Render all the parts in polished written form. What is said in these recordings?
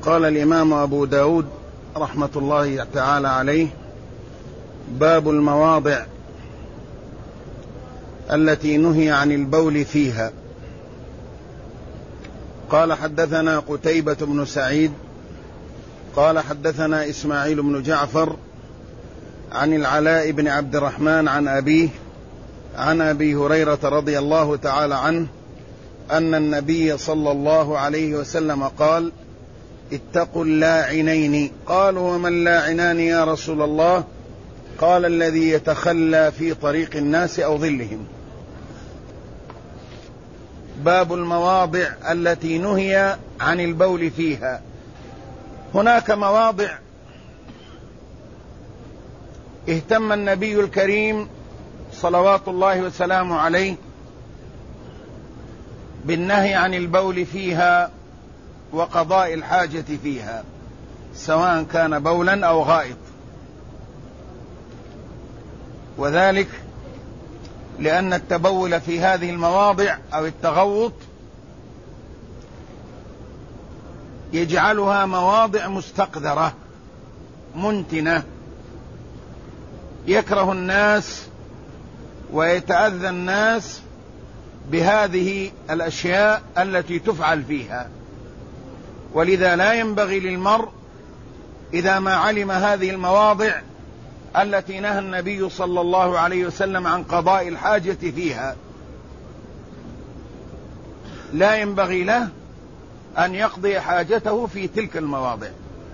قال الإمام أبو داود رحمة الله تعالى عليه: باب المواضع التي نهي عن البول فيها. قال: حدثنا قتيبة بن سعيد قال حدثنا إسماعيل بن جعفر عن العلاء بن عبد الرحمن عن أبيه عن أبي هريرة رضي الله تعالى عنه أن النبي صلى الله عليه وسلم قال: اتقوا اللاعنين. قالوا: وما اللاعنان يا رسول الله؟ قال: الذي يتخلى في طريق الناس أو ظلهم. باب المواضع التي نهي عن البول فيها. هناك مواضع اهتم النبي الكريم صلوات الله وسلامه عليه بالنهي عن البول فيها وقضاء الحاجة فيها، سواء كان بولا أو غائط، وذلك لأن التبول في هذه المواضع أو التغوط يجعلها مواضع مستقذرة منتنة، يكره الناس ويتأذى الناس بهذه الأشياء التي تفعل فيها. ولذا لا ينبغي للمرء إذا ما علم هذه المواضع التي نهى النبي صلى الله عليه وسلم عن قضاء الحاجة فيها، لا ينبغي له أن يقضي حاجته في تلك المواضع.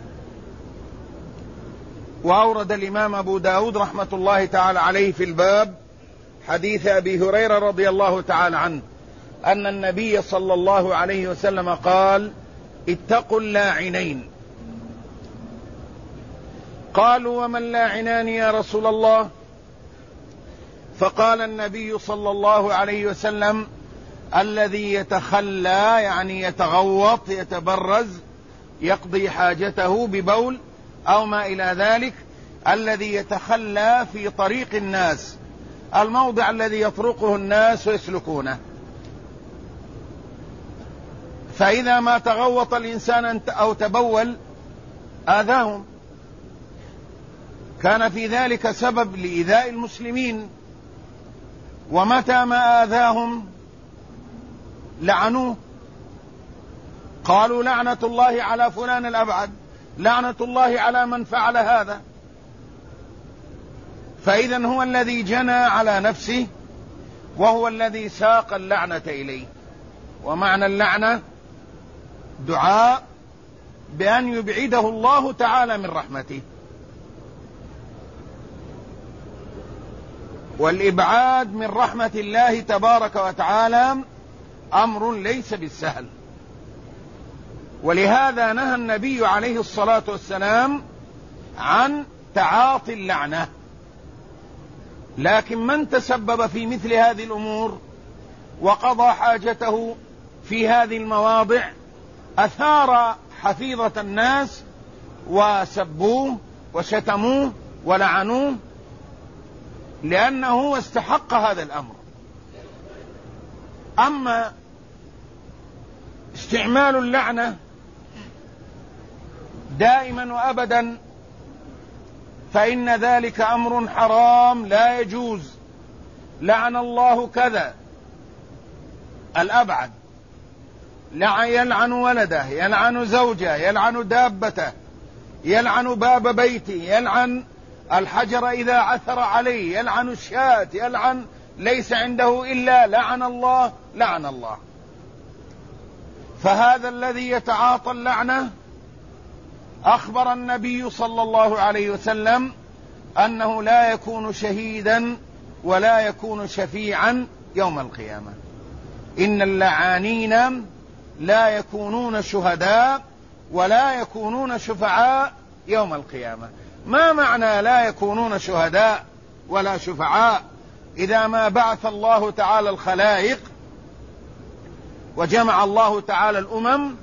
وأورد الإمام أبو داود رحمة الله تعالى عليه في الباب حديث أبي هريرة رضي الله تعالى عنه أن النبي صلى الله عليه وسلم قال: اتقوا اللاعنين. قالوا: وما اللاعنان يا رسول الله؟ فقال النبي صلى الله عليه وسلم: الذي يتخلى، يعني يتغوط يتبرز يقضي حاجته ببول أو ما إلى ذلك، الذي يتخلى في طريق الناس، الموضع الذي يطرقه الناس ويسلكونه. فإذا ما تغوط الإنسان أو تبول آذاهم، كان في ذلك سبب لإيذاء المسلمين، ومتى ما آذاهم لعنوه، قالوا: لعنة الله على فلان الأبعد، لعنة الله على من فعل هذا. فإذن هو الذي جنى على نفسه، وهو الذي ساق اللعنة إليه. ومعنى اللعنة دعاء بأن يبعده الله تعالى من رحمته، والإبعاد من رحمة الله تبارك وتعالى أمر ليس بالسهل. ولهذا نهى النبي عليه الصلاة والسلام عن تعاطي اللعنة. لكن من تسبب في مثل هذه الأمور وقضى حاجته في هذه المواضع أثار حفيظة الناس وسبوه وشتموه ولعنوه، لأنه استحق هذا الأمر. أما استعمال اللعنة دائما وأبدا فإن ذلك أمر حرام لا يجوز. لعن الله كذا الأبعد، يلعن ولده، يلعن زوجه، يلعن دابته، يلعن باب بيته، يلعن الحجر إذا عثر عليه، يلعن الشاة، يلعن ليس عنده إلا لعن الله لعن الله. فهذا الذي يتعاطى اللعنة أخبر النبي صلى الله عليه وسلم أنه لا يكون شهيدا ولا يكون شفيعا يوم القيامة. إن اللعانين لا يكونون شهداء ولا يكونون شفعاء يوم القيامة. ما معنى لا يكونون شهداء ولا شفعاء؟ إذا ما بعث الله تعالى الخلائق وجمع الله تعالى الأمم،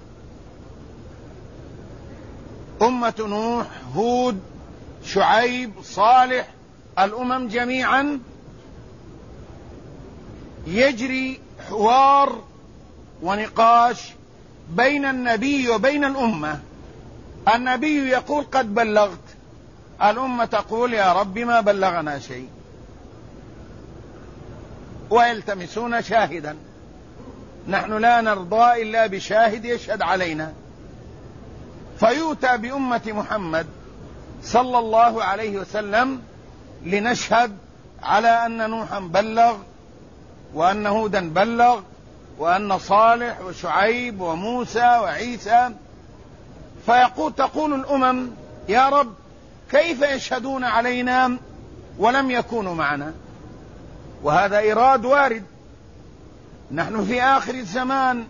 أمة نوح، هود، شعيب، صالح، الأمم جميعا، يجري حوار ونقاش بين النبي وبين الأمة النبي يقول قد بلغت، الأمة تقول يا رب ما بلغنا شيء، ويلتمسون شاهدا. نحن لا نرضى إلا بشاهد يشهد علينا، فيؤتى بأمة محمد صلى الله عليه وسلم لنشهد على أن نوحا بلغ، وأن هودا بلغ، وأن صالح وشعيب وموسى وعيسى. تقول الأمم يا رب كيف يشهدون علينا ولم يكونوا معنا؟ وهذا إيراد وارد. نحن في آخر الزمان،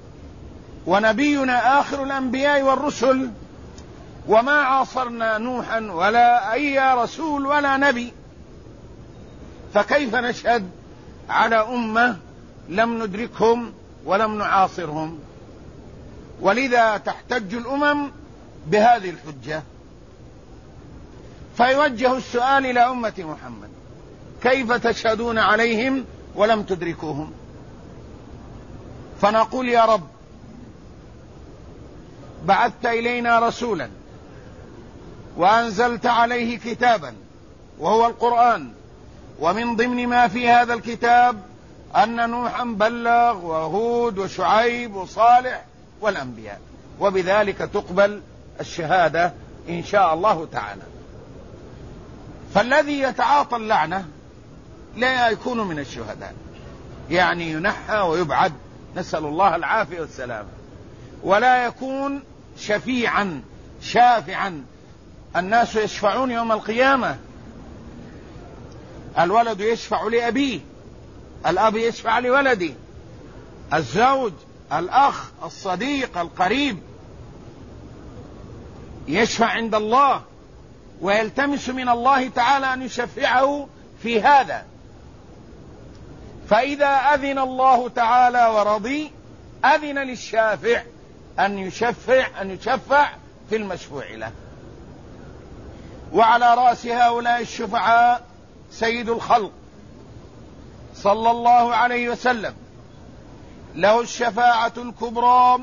ونبينا آخر الأنبياء والرسل، وما عاصرنا نوحا ولا أي رسول ولا نبي، فكيف نشهد على أمة لم ندركهم ولم نعاصرهم؟ ولذا تحتج الأمم بهذه الحجة. فيوجه السؤال إلى أمة محمد: كيف تشهدون عليهم ولم تدركوهم؟ فنقول يا رب بعثت إلينا رسولا وأنزلت عليه كتابا وهو القرآن، ومن ضمن ما في هذا الكتاب أن نوحا بلغ وهود وشعيب وصالح والأنبياء، وبذلك تقبل الشهادة إن شاء الله تعالى. فالذي يتعاطى اللعنة لا يكون من الشهداء، يعني ينحى ويبعد، نسأل الله العافية والسلامة. ولا يكون شفيعا شافعا، الناس يشفعون يوم القيامة، الولد يشفع لأبيه، الأب يشفع لولده، الزوج، الأخ، الصديق، القريب يشفع عند الله، ويلتمس من الله تعالى أن يشفعه في هذا. فإذا أذن الله تعالى ورضي أذن للشافع أن يشفع في المشفوع له. وعلى رأس هؤلاء الشفعاء سيد الخلق صلى الله عليه وسلم، له الشفاعة الكبرى،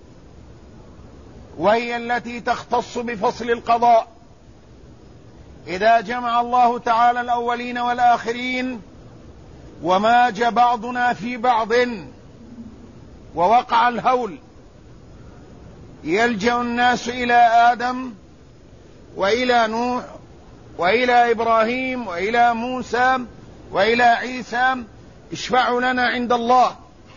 وهي التي تختص بفصل القضاء. إذا جمع الله تعالى الأولين والآخرين وماج بعضنا في بعض ووقع الهول، يلجأ الناس إلى آدم وإلى نوح وإلى إبراهيم وإلى موسى وإلى عيسى: اشفعوا لنا عند الله،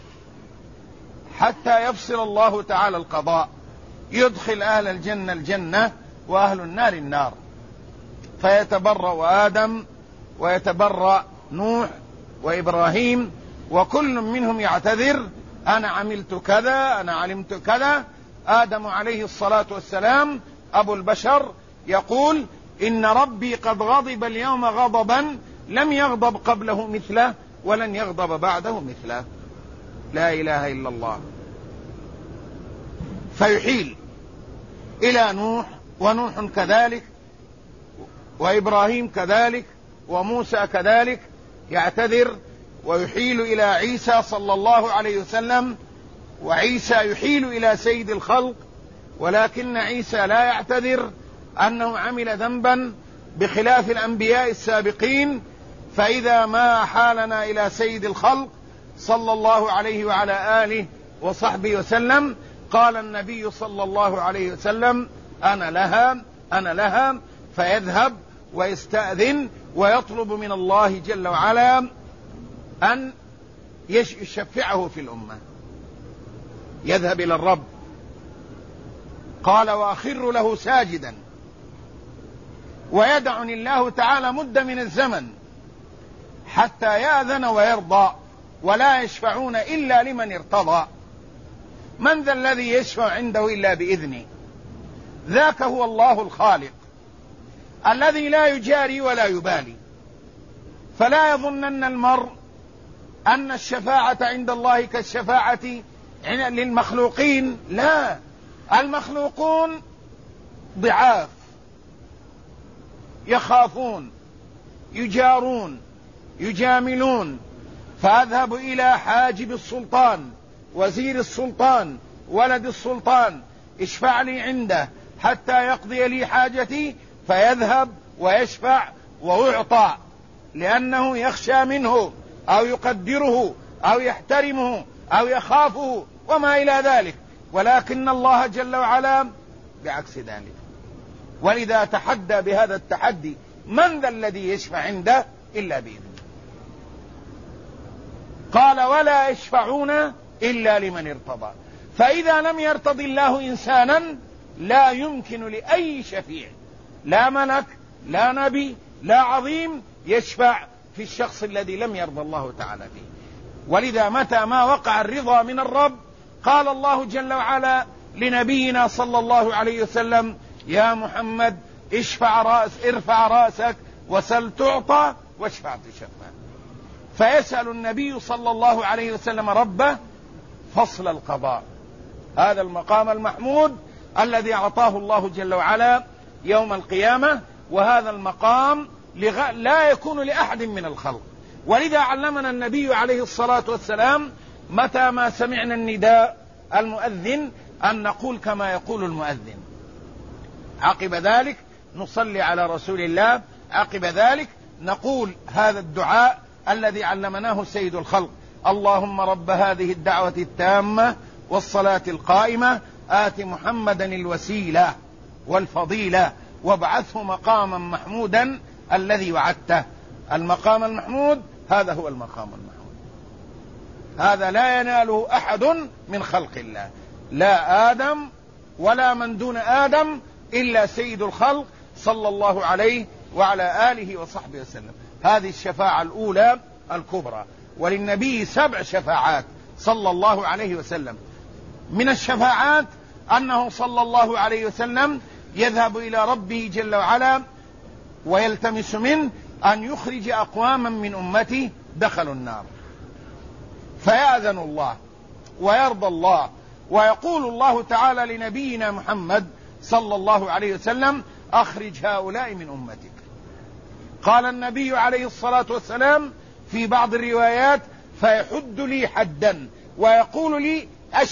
حتى يفصل الله تعالى القضاء، يدخل أهل الجنة الجنة وأهل النار النار، فيتبرأ آدم ويتبرأ نوح وإبراهيم، وكل منهم يعتذر: أنا عملت كذا، أنا علمت كذا. آدم عليه الصلاة والسلام أبو البشر يقول: إن ربي قد غضب اليوم غضبا لم يغضب قبله مثله ولن يغضب بعده مثله. لا إله إلا الله. فيحيل إلى نوح، ونوح كذلك، وإبراهيم كذلك، وموسى كذلك، يعتذر ويحيل إلى عيسى صلى الله عليه وسلم، وعيسى يحيل إلى سيد الخلق، ولكن عيسى لا يعتذر أنه عمل ذنبا بخلاف الأنبياء السابقين. فإذا ما حالنا إلى سيد الخلق صلى الله عليه وعلى آله وصحبه وسلم، قال النبي صلى الله عليه وسلم: أنا لها، فيذهب ويستأذن ويطلب من الله جل وعلا أن يشفعه في الأمة. يذهب إلى الرب، قال: وأخر له ساجدا، ويدعني الله تعالى مدة من الزمن حتى يأذن ويرضى، ولا يشفعون إلا لمن ارتضى. من ذا الذي يشفع عنده إلا بإذنه؟ ذاك هو الله الخالق الذي لا يجاري ولا يبالي. فلا يظنن المرء أن الشفاعة عند الله كالشفاعة للمخلوقين، لا، المخلوقون ضعاف، يخافون، يجارون، يجاملون. فأذهب إلى حاجب السلطان، وزير السلطان، ولد السلطان، اشفع لي عنده حتى يقضي لي حاجتي، فيذهب ويشفع ويعطى، لأنه يخشى منه أو يقدره أو يحترمه أو يخافه وما إلى ذلك. ولكن الله جل وعلا بعكس ذلك، ولذا تحدى بهذا التحدي: من ذا الذي يشفع عنده إلا بإذنه. قال: ولا يشفعون إلا لمن ارتضى. فإذا لم يرتضي الله إنسانا لا يمكن لأي شفيع، لا ملك لا نبي لا عظيم، يشفع في الشخص الذي لم يرضى الله تعالى فيه. ولذا متى ما وقع الرضا من الرب قال الله جل وعلا لنبينا صلى الله عليه وسلم: يا محمد ارفع رأسك وسل تعطى واشفع تشفع. فيسأل النبي صلى الله عليه وسلم ربه فصل القضاء، هذا المقام المحمود الذي أعطاه الله جل وعلا يوم القيامة، وهذا المقام لا يكون لأحد من الخلق. ولذا علمنا النبي عليه الصلاة والسلام متى ما سمعنا النداء المؤذن أن نقول كما يقول المؤذن، عقب ذلك نصلي على رسول الله، عقب ذلك نقول هذا الدعاء الذي علمناه سيد الخلق: اللهم رب هذه الدعوة التامة والصلاة القائمة آت محمدا الوسيلة والفضيلة وابعثه مقاما محمودا الذي وعدته. المقام المحمود هذا هو المقام المحمود، هذا لا يناله أحد من خلق الله، لا آدم ولا من دون آدم إلا سيد الخلق صلى الله عليه وعلى آله وصحبه وسلم. هذه الشفاعة الأولى الكبرى. وللنبي 7 شفاعات صلى الله عليه وسلم. من الشفاعات أنه صلى الله عليه وسلم يذهب إلى ربه جل وعلا ويلتمس منه أن يخرج أقواما من أمته دخلوا النار، فيأذن الله ويرضى الله، ويقول الله تعالى لنبينا محمد صلى الله عليه وسلم: أخرج هؤلاء من أمتك. قال النبي عليه الصلاة والسلام في بعض الروايات: فيحد لي حدا ويقول لي: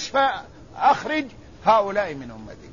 أخرج هؤلاء من أمتي.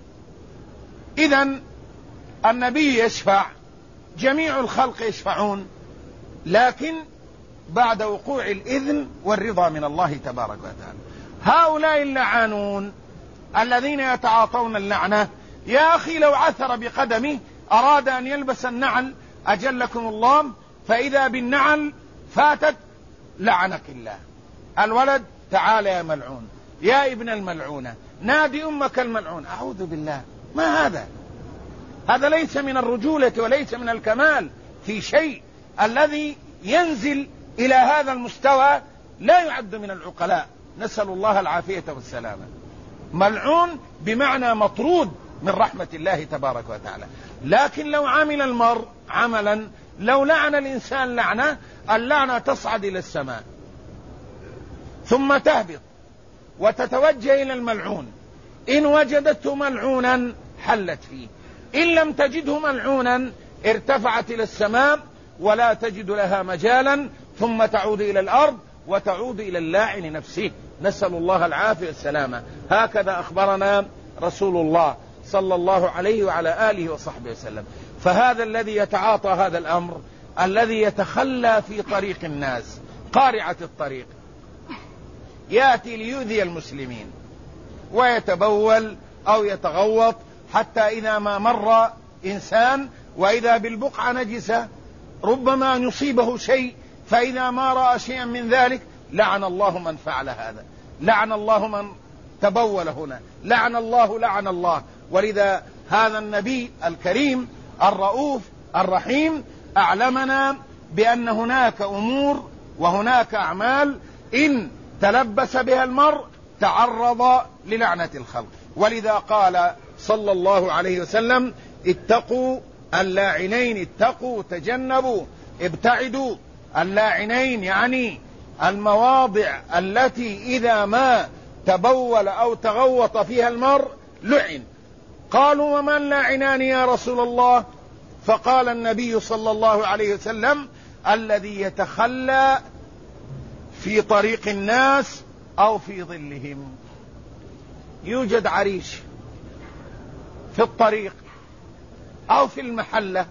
إذن النبي يشفع، جميع الخلق يشفعون، لكن بعد وقوع الإذن والرضا من الله تبارك وتعالى. هؤلاء اللعانون الذين يتعاطون اللعنة، يا أخي لو عثر بقدمه أراد أن يلبس النعل أجلكم الله، فإذا بالنعل فاتت لعنك الله. الولد: تعال يا ملعون، يا ابن الملعونة، نادي أمك الملعون. أعوذ بالله، ما هذا؟ هذا ليس من الرجولة وليس من الكمال في شيء. الذي ينزل إلى هذا المستوى لا يعد من العقلاء، نسأل الله العافية والسلامة. ملعون بمعنى مطرود من رحمة الله تبارك وتعالى. لكن لو عمل المرء عملا، لو لعن الإنسان لعنة، اللعنة تصعد إلى السماء ثم تهبط وتتوجه إلى الملعون، إن وجدته ملعونا حلت فيه، إن لم تجده ملعونا ارتفعت إلى السماء ولا تجد لها مجالا، ثم تعود إلى الأرض وتعود إلى اللاعن نفسه، نسأل الله العافية والسلامة. هكذا أخبرنا رسول الله صلى الله عليه وعلى آله وصحبه وسلم. فهذا الذي يتعاطى هذا الأمر، الذي يتخلى في طريق الناس، قارعة الطريق، يأتي ليؤذي المسلمين ويتبول أو يتغوط، حتى إذا ما مر إنسان وإذا بالبقعة نجسة ربما أن يصيبه شيء، فإذا ما رأى شيئا من ذلك لعن الله من فعل هذا، لعن الله من تبول هنا، لعن الله. ولذا هذا النبي الكريم الرؤوف الرحيم أعلمنا بأن هناك أمور وهناك أعمال إن تلبس بها المرء تعرض للعنة الخلق. ولذا قال صلى الله عليه وسلم: اتقوا اللاعنين، اتقوا، تجنبوا، ابتعدوا اللاعنين، يعني المواضع التي إذا ما تبول أو تغوط فيها المرء لعن. قالوا: ومن لاعنان يا رسول الله؟ فقال النبي صلى الله عليه وسلم: الذي يتخلى في طريق الناس أو في ظلهم. يوجد عريش في الطريق أو في المحلة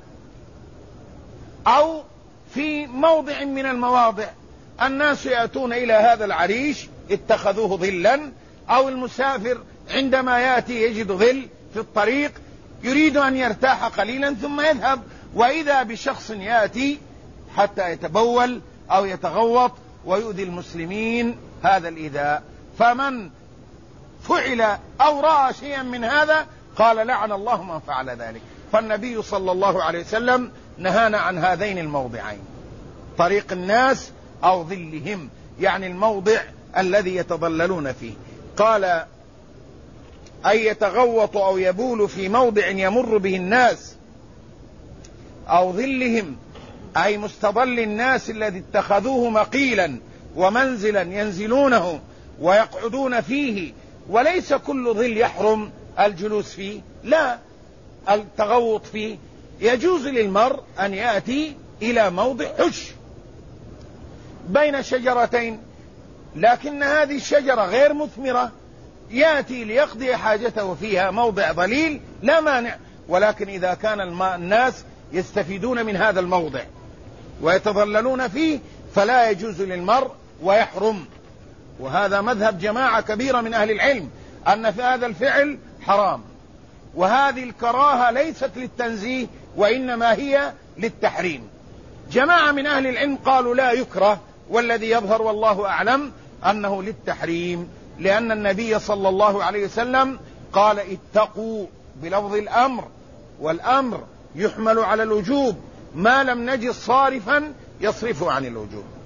أو في موضع من المواضع، الناس يأتون إلى هذا العريش اتخذوه ظلا، أو المسافر عندما يأتي يجد ظل في الطريق يريد أن يرتاح قليلا ثم يذهب، وإذا بشخص يأتي حتى يتبول أو يتغوط ويؤذي المسلمين هذا الإيذاء. فمن فعل أو رأى شيئا من هذا قال لعن الله من فعل ذلك. فالنبي صلى الله عليه وسلم نهانا عن هذين الموضعين، طريق الناس أو ظلهم، يعني الموضع الذي يتظللون فيه. قال أي يتغوط أو يبول في موضع يمر به الناس أو ظلهم، أي مستظل الناس الذي اتخذوه مقيلا ومنزلا ينزلونه ويقعدون فيه، وليس كل ظل يحرم الجلوس فيه، لا، التغوط فيه يجوز للمرء أن يأتي إلى موضع حش بين شجرتين، لكن هذه الشجرة غير مثمرة، يأتي ليقضي حاجته فيها موضع ظليل لا مانع، ولكن إذا كان الناس يستفيدون من هذا الموضع ويتظللون فيه فلا يجوز للمرء ويحرم. وهذا مذهب جماعة كبيرة من أهل العلم أن في هذا الفعل حرام، وهذه الكراهة ليست للتنزيه وإنما هي للتحريم. جماعة من أهل العلم قالوا لا يكره، والذي يظهر والله أعلم أنه للتحريم، لأن النبي صلى الله عليه وسلم قال اتقوا بلفظ الأمر، والأمر يحمل على الوجوب ما لم نجد صارفا يصرفه عن الوجوب.